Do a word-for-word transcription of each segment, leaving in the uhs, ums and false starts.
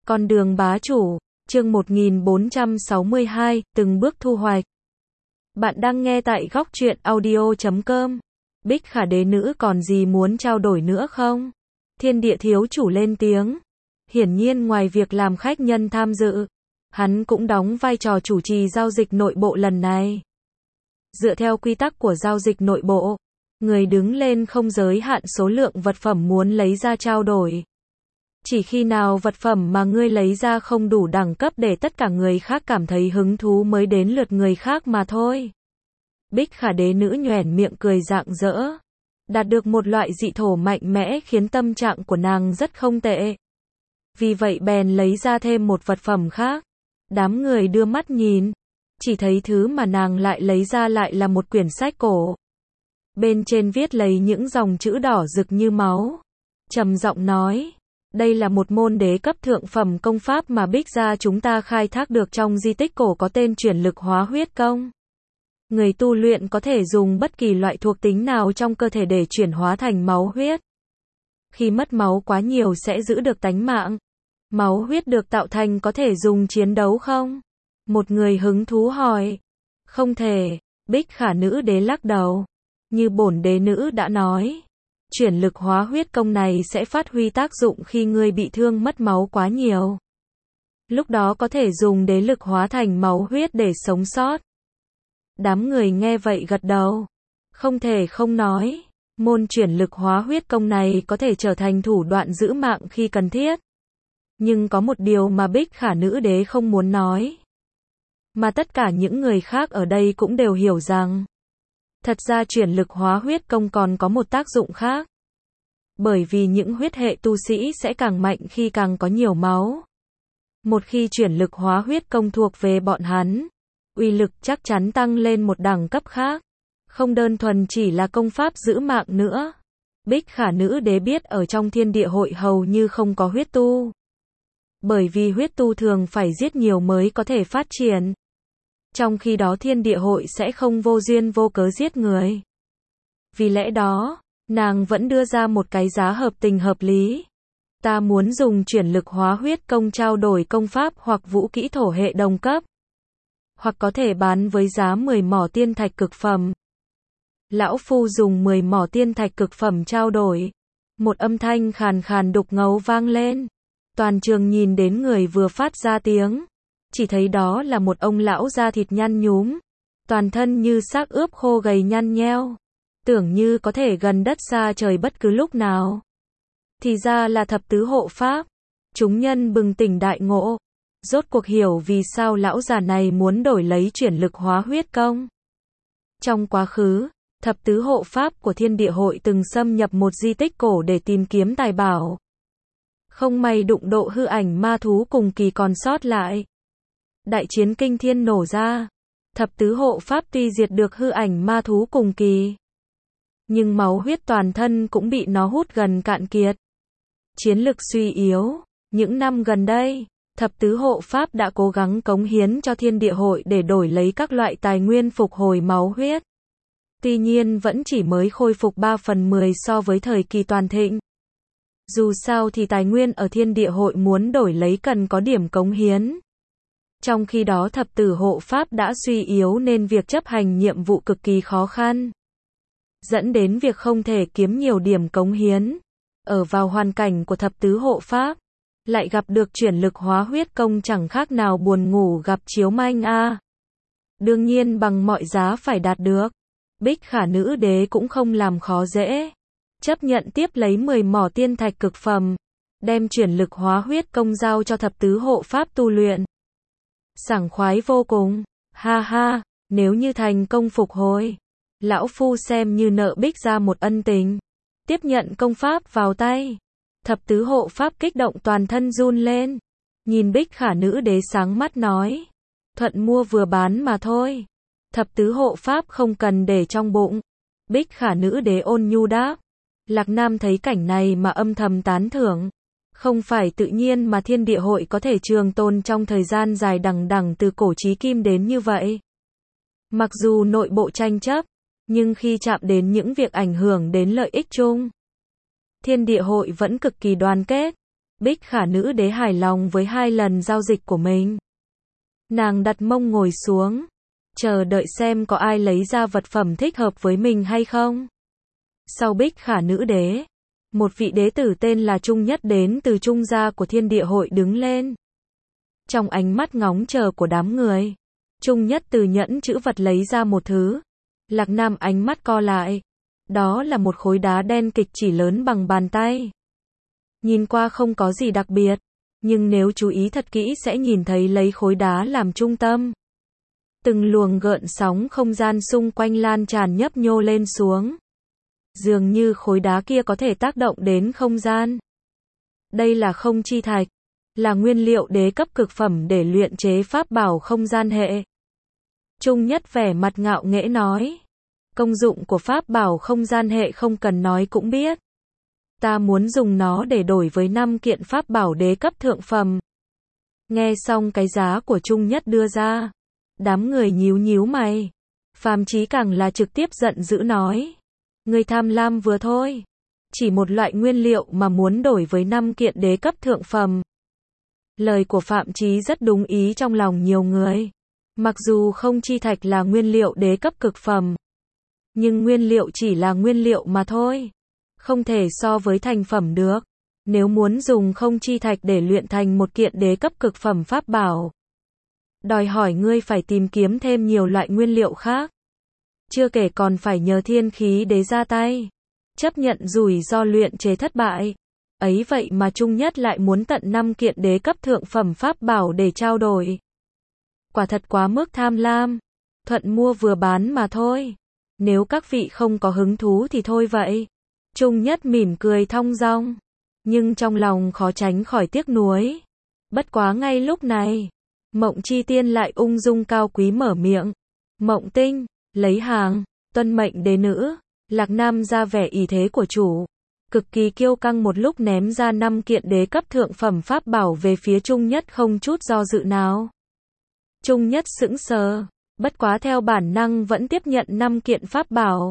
Con đường bá chủ, chương một nghìn bốn trăm sáu mươi hai, từng bước thu hoạch. Bạn đang nghe tại góc truyện audio chấm com. Bích Khả đế nữ còn gì muốn trao đổi nữa không? Thiên địa thiếu chủ lên tiếng. Hiển nhiên ngoài việc làm khách nhân tham dự, hắn cũng đóng vai trò chủ trì giao dịch nội bộ lần này. Dựa theo quy tắc của giao dịch nội bộ, người đứng lên không giới hạn số lượng vật phẩm muốn lấy ra trao đổi. Chỉ khi nào vật phẩm mà ngươi lấy ra không đủ đẳng cấp để tất cả người khác cảm thấy hứng thú mới đến lượt người khác mà thôi. Bích Khả đế nữ nhoẻn miệng cười rạng rỡ. Đạt được một loại dị thổ mạnh mẽ khiến tâm trạng của nàng rất không tệ. Vì vậy bèn lấy ra thêm một vật phẩm khác. Đám người đưa mắt nhìn. Chỉ thấy thứ mà nàng lại lấy ra lại là một quyển sách cổ. Bên trên viết lấy những dòng chữ đỏ rực như máu. Trầm giọng nói. Đây là một môn đế cấp thượng phẩm công pháp mà Bích gia chúng ta khai thác được trong di tích cổ có tên chuyển lực hóa huyết công. Người tu luyện có thể dùng bất kỳ loại thuộc tính nào trong cơ thể để chuyển hóa thành máu huyết. Khi mất máu quá nhiều sẽ giữ được tánh mạng. Máu huyết được tạo thành có thể dùng chiến đấu không? Một người hứng thú hỏi. Không thể, Bích Khả nữ đế lắc đầu. Như bổn đế nữ đã nói. Chuyển lực hóa huyết công này sẽ phát huy tác dụng khi ngươi bị thương mất máu quá nhiều. Lúc đó có thể dùng đế lực hóa thành máu huyết để sống sót. Đám người nghe vậy gật đầu. Không thể không nói, môn chuyển lực hóa huyết công này có thể trở thành thủ đoạn giữ mạng khi cần thiết. Nhưng có một điều mà Bích Khả nữ đế không muốn nói. Mà tất cả những người khác ở đây cũng đều hiểu rằng. Thật ra chuyển lực hóa huyết công còn có một tác dụng khác. Bởi vì những huyết hệ tu sĩ sẽ càng mạnh khi càng có nhiều máu. Một khi chuyển lực hóa huyết công thuộc về bọn hắn, uy lực chắc chắn tăng lên một đẳng cấp khác. Không đơn thuần chỉ là công pháp giữ mạng nữa. Bích Khả nữ đế biết ở trong thiên địa hội hầu như không có huyết tu. Bởi vì huyết tu thường phải giết nhiều mới có thể phát triển. Trong khi đó thiên địa hội sẽ không vô duyên vô cớ giết người. Vì lẽ đó, nàng vẫn đưa ra một cái giá hợp tình hợp lý. Ta muốn dùng chuyển lực hóa huyết công trao đổi công pháp hoặc vũ kỹ thổ hệ đồng cấp. Hoặc có thể bán với giá mười mỏ tiên thạch cực phẩm. Lão phu dùng mười mỏ tiên thạch cực phẩm trao đổi. Một âm thanh khàn khàn đục ngầu vang lên. Toàn trường nhìn đến người vừa phát ra tiếng. Chỉ thấy đó là một ông lão da thịt nhăn nhúm. Toàn thân như xác ướp khô gầy nhăn nheo. Tưởng như có thể gần đất xa trời bất cứ lúc nào. Thì ra là thập tứ hộ pháp. Chúng nhân bừng tỉnh đại ngộ. Rốt cuộc hiểu vì sao lão già này muốn đổi lấy chuyển lực hóa huyết công. Trong quá khứ, thập tứ hộ pháp của thiên địa hội từng xâm nhập một di tích cổ để tìm kiếm tài bảo. Không may đụng độ hư ảnh ma thú cùng kỳ còn sót lại. Đại chiến kinh thiên nổ ra. Thập tứ hộ pháp tuy diệt được hư ảnh ma thú cùng kỳ. Nhưng máu huyết toàn thân cũng bị nó hút gần cạn kiệt. Chiến lực suy yếu. Những năm gần đây, thập tứ hộ pháp đã cố gắng cống hiến cho thiên địa hội để đổi lấy các loại tài nguyên phục hồi máu huyết. Tuy nhiên vẫn chỉ mới khôi phục ba phần mười so với thời kỳ toàn thịnh. Dù sao thì tài nguyên ở thiên địa hội muốn đổi lấy cần có điểm cống hiến. Trong khi đó thập tử hộ pháp đã suy yếu nên việc chấp hành nhiệm vụ cực kỳ khó khăn. Dẫn đến việc không thể kiếm nhiều điểm cống hiến. Ở vào hoàn cảnh của thập tứ hộ pháp. Lại gặp được chuyển lực hóa huyết công chẳng khác nào buồn ngủ gặp chiếu manh a. À. Đương nhiên bằng mọi giá phải đạt được. Bích Khả nữ đế cũng không làm khó dễ. Chấp nhận tiếp lấy mười mỏ tiên thạch cực phẩm. Đem chuyển lực hóa huyết công giao cho thập tứ hộ pháp tu luyện. Sảng khoái vô cùng. Ha ha, nếu như thành công phục hồi. Lão phu xem như nợ Bích ra một ân tình. Tiếp nhận công pháp vào tay. Thập tứ hộ pháp kích động toàn thân run lên. Nhìn Bích Khả nữ đế sáng mắt nói. Thuận mua vừa bán mà thôi. Thập tứ hộ pháp không cần để trong bụng. Bích Khả nữ đế ôn nhu đáp. Lạc Nam thấy cảnh này mà âm thầm tán thưởng. Không phải tự nhiên mà thiên địa hội có thể trường tồn trong thời gian dài đằng đằng từ cổ chí kim đến như vậy. Mặc dù nội bộ tranh chấp, nhưng khi chạm đến những việc ảnh hưởng đến lợi ích chung, thiên địa hội vẫn cực kỳ đoàn kết. Bích Khả nữ đế hài lòng với hai lần giao dịch của mình. Nàng đặt mông ngồi xuống, chờ đợi xem có ai lấy ra vật phẩm thích hợp với mình hay không. Sau Bích Khả nữ đế, một vị đế tử tên là Trung Nhất đến từ Trung gia của Thiên Địa hội đứng lên. Trong ánh mắt ngóng chờ của đám người, Trung Nhất từ nhẫn chữ vật lấy ra một thứ. Lạc Nam ánh mắt co lại. Đó là một khối đá đen kịch chỉ lớn bằng bàn tay. Nhìn qua không có gì đặc biệt, nhưng nếu chú ý thật kỹ sẽ nhìn thấy lấy khối đá làm trung tâm. Từng luồng gợn sóng không gian xung quanh lan tràn nhấp nhô lên xuống. Dường như khối đá kia có thể tác động đến không gian. Đây là không chi thạch, là nguyên liệu đế cấp cực phẩm để luyện chế pháp bảo không gian hệ. Trung Nhất vẻ mặt ngạo nghễ nói. Công dụng của pháp bảo không gian hệ không cần nói cũng biết. Ta muốn dùng nó để đổi với năm kiện pháp bảo đế cấp thượng phẩm. Nghe xong cái giá của Trung Nhất đưa ra, đám người nhíu nhíu mày. Phàm Chí càng là trực tiếp giận dữ nói. Người tham lam vừa thôi. Chỉ một loại nguyên liệu mà muốn đổi với năm kiện đế cấp thượng phẩm. Lời của Phạm Chí rất đúng ý trong lòng nhiều người. Mặc dù không chi thạch là nguyên liệu đế cấp cực phẩm, nhưng nguyên liệu chỉ là nguyên liệu mà thôi. Không thể so với thành phẩm được. Nếu muốn dùng không chi thạch để luyện thành một kiện đế cấp cực phẩm pháp bảo, đòi hỏi ngươi phải tìm kiếm thêm nhiều loại nguyên liệu khác. Chưa kể còn phải nhờ thiên khí đế ra tay. Chấp nhận rủi ro luyện chế thất bại. Ấy vậy mà Trung Nhất lại muốn tận năm kiện đế cấp thượng phẩm pháp bảo để trao đổi. Quả thật quá mức tham lam. Thuận mua vừa bán mà thôi. Nếu các vị không có hứng thú thì thôi vậy. Trung Nhất mỉm cười thong dong, nhưng trong lòng khó tránh khỏi tiếc nuối. Bất quá ngay lúc này, Mộng Chi Tiên lại ung dung cao quý mở miệng. Mộng Tinh, lấy hàng, tuân mệnh đế nữ. Lạc Nam ra vẻ ỷ thế của chủ, cực kỳ kiêu căng một lúc ném ra năm kiện đế cấp thượng phẩm pháp bảo về phía Trung Nhất không chút do dự nào. Trung Nhất sững sờ, bất quá theo bản năng vẫn tiếp nhận năm kiện pháp bảo.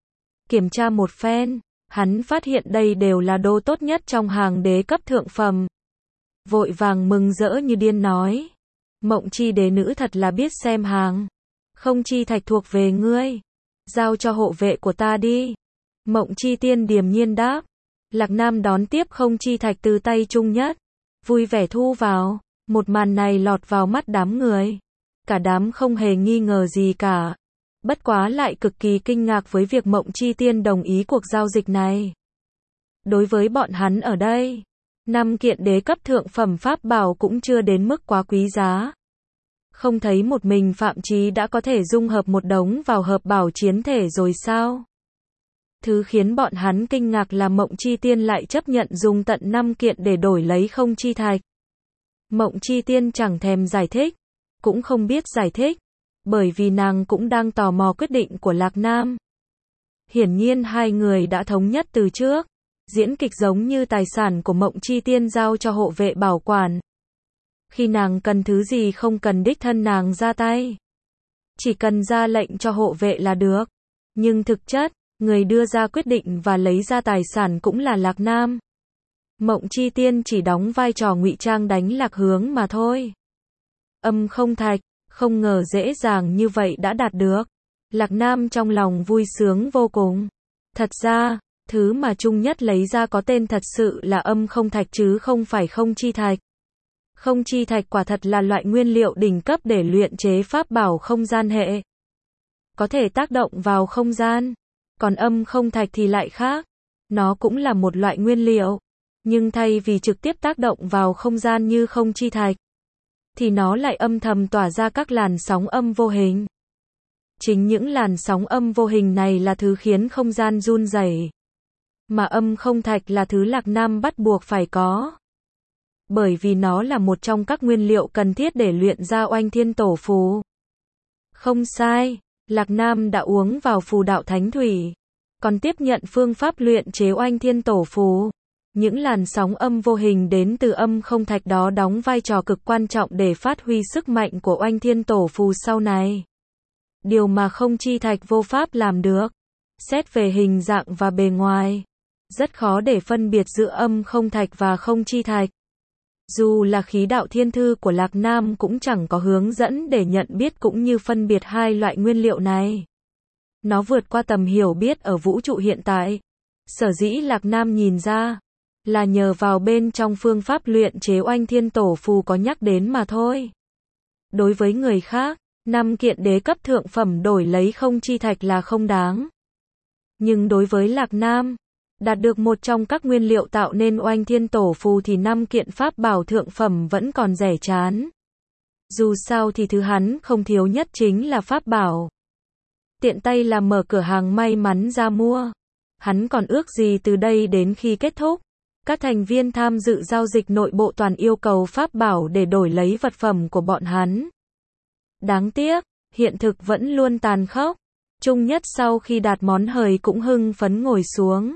Kiểm tra một phen, hắn phát hiện đây đều là đồ tốt nhất trong hàng đế cấp thượng phẩm. Vội vàng mừng rỡ như điên nói. Mộng Chi đế nữ thật là biết xem hàng. Không chi thạch thuộc về ngươi. Giao cho hộ vệ của ta đi. Mộng Chi Tiên điềm nhiên đáp. Lạc Nam đón tiếp không chi thạch từ tay Trung Nhất. Vui vẻ thu vào. Một màn này lọt vào mắt đám người. Cả đám không hề nghi ngờ gì cả. Bất quá lại cực kỳ kinh ngạc với việc Mộng Chi Tiên đồng ý cuộc giao dịch này. Đối với bọn hắn ở đây, năm kiện đế cấp thượng phẩm pháp bảo cũng chưa đến mức quá quý giá. Không thấy một mình Phạm Chí đã có thể dung hợp một đống vào hợp bảo chiến thể rồi sao? Thứ khiến bọn hắn kinh ngạc là Mộng Chi Tiên lại chấp nhận dùng tận năm kiện để đổi lấy không chi thạch. Mộng Chi Tiên chẳng thèm giải thích, cũng không biết giải thích, bởi vì nàng cũng đang tò mò quyết định của Lạc Nam. Hiển nhiên hai người đã thống nhất từ trước, diễn kịch giống như tài sản của Mộng Chi Tiên giao cho hộ vệ bảo quản. Khi nàng cần thứ gì không cần đích thân nàng ra tay, chỉ cần ra lệnh cho hộ vệ là được. Nhưng thực chất, người đưa ra quyết định và lấy ra tài sản cũng là Lạc Nam. Mộng Chi Tiên chỉ đóng vai trò ngụy trang đánh lạc hướng mà thôi. Âm không thạch, không ngờ dễ dàng như vậy đã đạt được. Lạc Nam trong lòng vui sướng vô cùng. Thật ra, thứ mà Trung Nhất lấy ra có tên thật sự là âm không thạch chứ không phải không chi thạch. Không chi thạch quả thật là loại nguyên liệu đỉnh cấp để luyện chế pháp bảo không gian hệ. Có thể tác động vào không gian. Còn âm không thạch thì lại khác. Nó cũng là một loại nguyên liệu. Nhưng thay vì trực tiếp tác động vào không gian như không chi thạch, thì nó lại âm thầm tỏa ra các làn sóng âm vô hình. Chính những làn sóng âm vô hình này là thứ khiến không gian run rẩy. Mà âm không thạch là thứ Lạc Nam bắt buộc phải có. Bởi vì nó là một trong các nguyên liệu cần thiết để luyện ra Oanh Thiên Tổ Phù. Không sai, Lạc Nam đã uống vào phù đạo thánh thủy, còn tiếp nhận phương pháp luyện chế Oanh Thiên Tổ Phù. Những làn sóng âm vô hình đến từ âm không thạch đó đóng vai trò cực quan trọng để phát huy sức mạnh của Oanh Thiên Tổ Phù sau này. Điều mà không chi thạch vô pháp làm được. Xét về hình dạng và bề ngoài, rất khó để phân biệt giữa âm không thạch và không chi thạch. Dù là khí đạo thiên thư của Lạc Nam cũng chẳng có hướng dẫn để nhận biết cũng như phân biệt hai loại nguyên liệu này. Nó vượt qua tầm hiểu biết ở vũ trụ hiện tại. Sở dĩ Lạc Nam nhìn ra, là nhờ vào bên trong phương pháp luyện chế Oanh Thiên Tổ Phù có nhắc đến mà thôi. Đối với người khác, năm kiện đế cấp thượng phẩm đổi lấy không chi thạch là không đáng. Nhưng đối với Lạc Nam, đạt được một trong các nguyên liệu tạo nên Oanh Thiên Tổ Phù thì năm kiện pháp bảo thượng phẩm vẫn còn rẻ chán. Dù sao thì thứ hắn không thiếu nhất chính là pháp bảo. Tiện tay là mở cửa hàng may mắn ra mua. Hắn còn ước gì từ đây đến khi kết thúc, các thành viên tham dự giao dịch nội bộ toàn yêu cầu pháp bảo để đổi lấy vật phẩm của bọn hắn. Đáng tiếc, hiện thực vẫn luôn tàn khốc. Trung Nhất sau khi đạt món hời cũng hưng phấn ngồi xuống.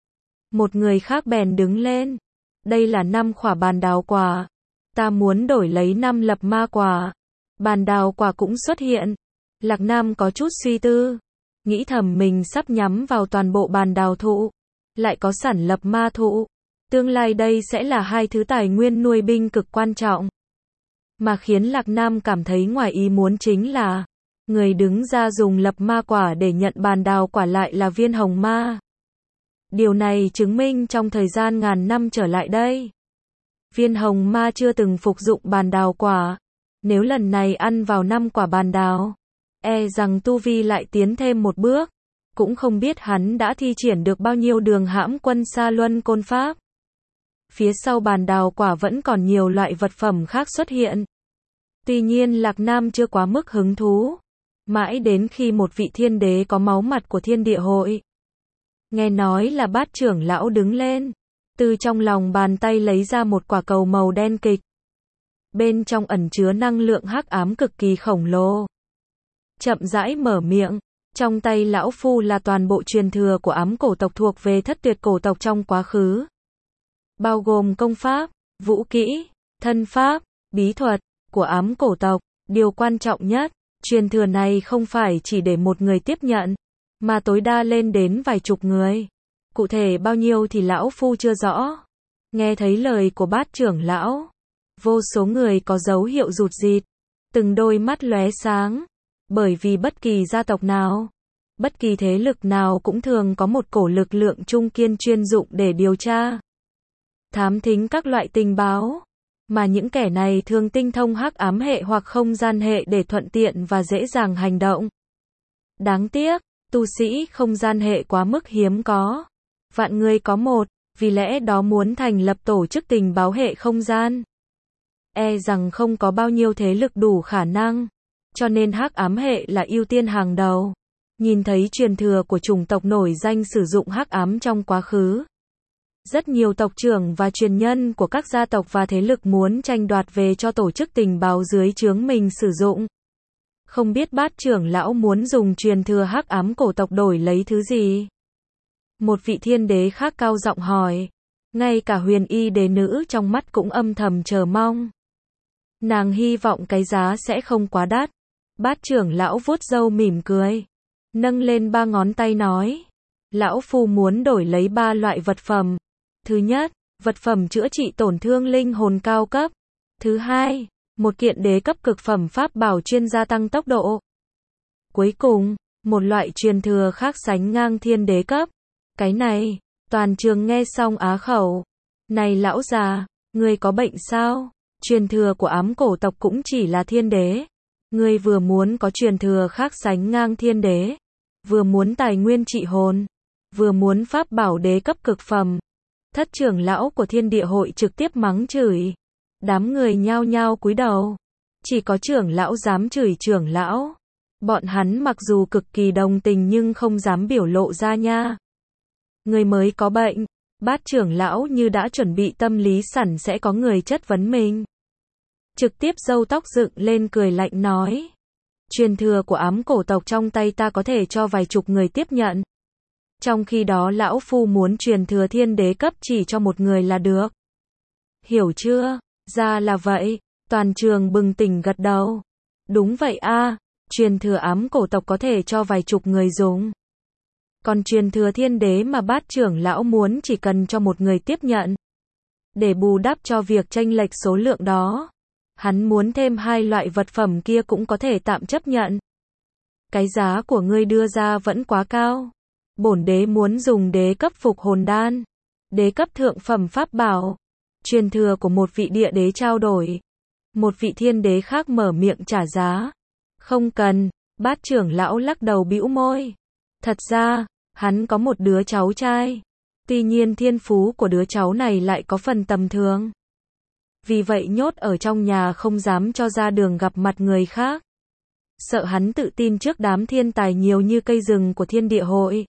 Một người khác bèn đứng lên. Đây là năm khỏa bàn đào quả. Ta muốn đổi lấy năm lập ma quả. Bàn đào quả cũng xuất hiện. Lạc Nam có chút suy tư. Nghĩ thầm mình sắp nhắm vào toàn bộ bàn đào thụ. Lại có sản lập ma thụ. Tương lai đây sẽ là hai thứ tài nguyên nuôi binh cực quan trọng. Mà khiến Lạc Nam cảm thấy ngoài ý muốn chính là, người đứng ra dùng lập ma quả để nhận bàn đào quả lại là Viên Hồng Ma. Điều này chứng minh trong thời gian ngàn năm trở lại đây, Viên Hồng Ma chưa từng phục dụng bàn đào quả. Nếu lần này ăn vào năm quả bàn đào, e rằng tu vi lại tiến thêm một bước. Cũng không biết hắn đã thi triển được bao nhiêu đường hãm quân sa luân côn pháp. Phía sau bàn đào quả vẫn còn nhiều loại vật phẩm khác xuất hiện. Tuy nhiên Lạc Nam chưa quá mức hứng thú. Mãi đến khi một vị thiên đế có máu mặt của thiên địa hội, nghe nói là Bát trưởng lão đứng lên, từ trong lòng bàn tay lấy ra một quả cầu màu đen kịch. Bên trong ẩn chứa năng lượng hắc ám cực kỳ khổng lồ. Chậm rãi mở miệng, trong tay lão phu là toàn bộ truyền thừa của ám cổ tộc thuộc về thất tuyệt cổ tộc trong quá khứ. Bao gồm công pháp, vũ kỹ, thân pháp, bí thuật của ám cổ tộc. Điều quan trọng nhất, truyền thừa này không phải chỉ để một người tiếp nhận, mà tối đa lên đến vài chục người. Cụ thể bao nhiêu thì lão phu chưa rõ. Nghe thấy lời của Bát trưởng lão, vô số người có dấu hiệu rụt rịt, từng đôi mắt lóe sáng, bởi vì bất kỳ gia tộc nào, bất kỳ thế lực nào cũng thường có một cổ lực lượng trung kiên chuyên dụng để điều tra, thám thính các loại tình báo, mà những kẻ này thường tinh thông hắc ám hệ hoặc không gian hệ để thuận tiện và dễ dàng hành động. Đáng tiếc, tu sĩ không gian hệ quá mức hiếm có. Vạn người có một, vì lẽ đó muốn thành lập tổ chức tình báo hệ không gian, e rằng không có bao nhiêu thế lực đủ khả năng. Cho nên hắc ám hệ là ưu tiên hàng đầu. Nhìn thấy truyền thừa của chủng tộc nổi danh sử dụng hắc ám trong quá khứ, rất nhiều tộc trưởng và truyền nhân của các gia tộc và thế lực muốn tranh đoạt về cho tổ chức tình báo dưới trướng mình sử dụng. Không biết Bát trưởng lão muốn dùng truyền thừa hắc ám cổ tộc đổi lấy thứ gì? Một vị thiên đế khác cao giọng hỏi. Ngay cả huyền y đế nữ trong mắt cũng âm thầm chờ mong. Nàng hy vọng cái giá sẽ không quá đắt. Bát trưởng lão vuốt râu mỉm cười, nâng lên ba ngón tay nói. Lão phu muốn đổi lấy ba loại vật phẩm. Thứ nhất, vật phẩm chữa trị tổn thương linh hồn cao cấp. Thứ hai, một kiện đế cấp cực phẩm pháp bảo chuyên gia tăng tốc độ. Cuối cùng, một loại truyền thừa khác sánh ngang thiên đế cấp. Cái này, toàn trường nghe xong á khẩu. Này lão già, ngươi có bệnh sao? Truyền thừa của ám cổ tộc cũng chỉ là thiên đế. Ngươi vừa muốn có truyền thừa khác sánh ngang thiên đế, vừa muốn tài nguyên trị hồn, vừa muốn pháp bảo đế cấp cực phẩm. Thất trưởng lão của thiên địa hội trực tiếp mắng chửi. Đám người nhao nhao cúi đầu. Chỉ có trưởng lão dám chửi trưởng lão. Bọn hắn mặc dù cực kỳ đồng tình nhưng không dám biểu lộ ra nha. Người mới có bệnh. Bát trưởng lão như đã chuẩn bị tâm lý sẵn sẽ có người chất vấn mình. Trực tiếp râu tóc dựng lên cười lạnh nói. Truyền thừa của ám cổ tộc trong tay ta có thể cho vài chục người tiếp nhận. Trong khi đó lão phu muốn truyền thừa thiên đế cấp chỉ cho một người là được. Hiểu chưa? Ra là vậy. Toàn trường bừng tỉnh gật đầu. Đúng vậy a, truyền thừa ám cổ tộc có thể cho vài chục người dùng. Còn truyền thừa thiên đế mà Bát trưởng lão muốn chỉ cần cho một người tiếp nhận. Để bù đắp cho việc chênh lệch số lượng đó, hắn muốn thêm hai loại vật phẩm kia cũng có thể tạm chấp nhận. Cái giá của ngươi đưa ra vẫn quá cao. Bổn đế muốn dùng đế cấp phục hồn đan, đế cấp thượng phẩm pháp bảo, truyền thừa của một vị địa đế trao đổi. Một vị thiên đế khác mở miệng trả giá. Không cần, Bát trưởng lão lắc đầu bĩu môi. Thật ra, hắn có một đứa cháu trai. Tuy nhiên thiên phú của đứa cháu này lại có phần tầm thường. Vì vậy nhốt ở trong nhà không dám cho ra đường gặp mặt người khác. Sợ hắn tự tin trước đám thiên tài nhiều như cây rừng của thiên địa hội.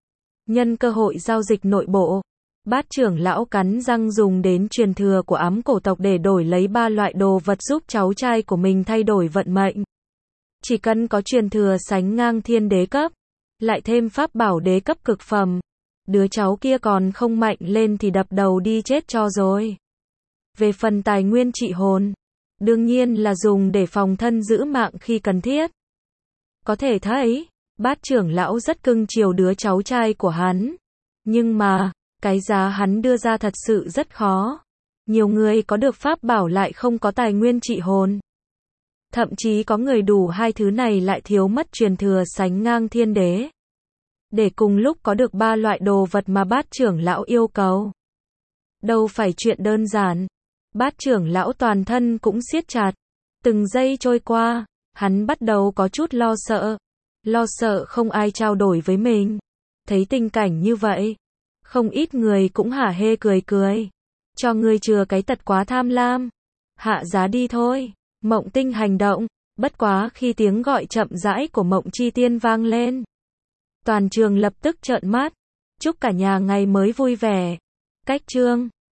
Nhân cơ hội giao dịch nội bộ, Bát trưởng lão cắn răng dùng đến truyền thừa của ám cổ tộc để đổi lấy ba loại đồ vật giúp cháu trai của mình thay đổi vận mệnh. Chỉ cần có truyền thừa sánh ngang thiên đế cấp, lại thêm pháp bảo đế cấp cực phẩm, đứa cháu kia còn không mạnh lên thì đập đầu đi chết cho rồi. Về phần tài nguyên trị hồn, đương nhiên là dùng để phòng thân giữ mạng khi cần thiết. Có thể thấy, Bát trưởng lão rất cưng chiều đứa cháu trai của hắn. Nhưng mà, cái giá hắn đưa ra thật sự rất khó. Nhiều người có được pháp bảo lại không có tài nguyên trị hồn. Thậm chí có người đủ hai thứ này lại thiếu mất truyền thừa sánh ngang thiên đế. Để cùng lúc có được ba loại đồ vật mà Bát trưởng lão yêu cầu. Đâu phải chuyện đơn giản. Bát trưởng lão toàn thân cũng siết chặt. Từng giây trôi qua, hắn bắt đầu có chút lo sợ. Lo sợ không ai trao đổi với mình. Thấy tình cảnh như vậy, không ít người cũng hả hê cười cười. Cho ngươi chừa cái tật quá tham lam. Hạ giá đi thôi. Mộng Tinh hành động. Bất quá khi tiếng gọi chậm rãi của Mộng Chi Tiên vang lên, toàn trường lập tức trợn mắt. Chúc cả nhà ngày mới vui vẻ. Cách chương